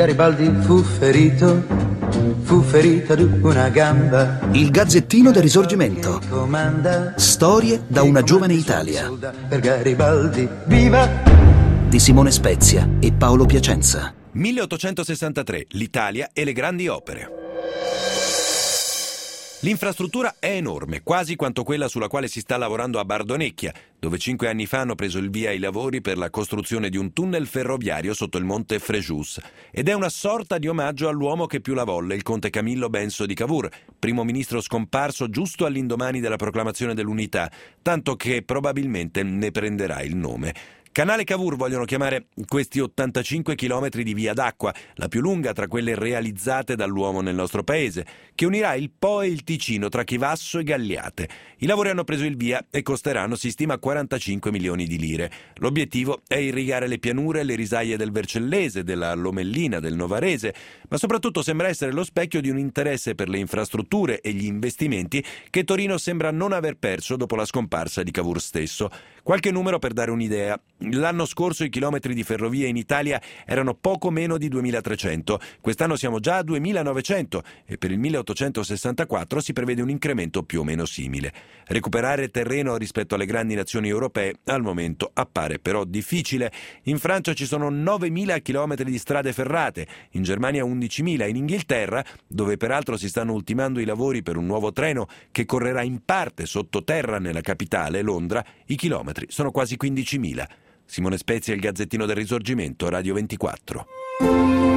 Garibaldi fu ferito ad una gamba. Il Gazzettino del Risorgimento. Storie da una giovane Italia. Per Garibaldi, viva! Di Simone Spezia e Paolo Piacenza. 1863, l'Italia e le grandi opere. L'infrastruttura è enorme, quasi quanto quella sulla quale si sta lavorando a Bardonecchia, dove 5 anni fa hanno preso il via i lavori per la costruzione di un tunnel ferroviario sotto il monte Frejus. Ed è una sorta di omaggio all'uomo che più la volle, il conte Camillo Benso di Cavour, primo ministro scomparso giusto all'indomani della proclamazione dell'unità, tanto che probabilmente ne prenderà il nome. Canale Cavour vogliono chiamare questi 85 chilometri di via d'acqua, la più lunga tra quelle realizzate dall'uomo nel nostro paese, che unirà il Po e il Ticino tra Chivasso e Galliate. I lavori hanno preso il via e costeranno, si stima, 45 milioni di lire. L'obiettivo è irrigare le pianure e le risaie del Vercellese, della Lomellina, del Novarese, ma soprattutto sembra essere lo specchio di un interesse per le infrastrutture e gli investimenti che Torino sembra non aver perso dopo la scomparsa di Cavour stesso. Qualche numero per dare un'idea. L'anno scorso i chilometri di ferrovie in Italia erano poco meno di 2300, quest'anno siamo già a 2900 e per il 1864 si prevede un incremento più o meno simile. Recuperare terreno rispetto alle grandi nazioni europee al momento appare però difficile. In Francia ci sono 9000 chilometri di strade ferrate, in Germania 11.000, in Inghilterra, dove peraltro si stanno ultimando i lavori per un nuovo treno che correrà in parte sottoterra nella capitale, Londra, i chilometri sono quasi 15.000. Simone Spezia, il Gazzettino del Risorgimento, Radio 24.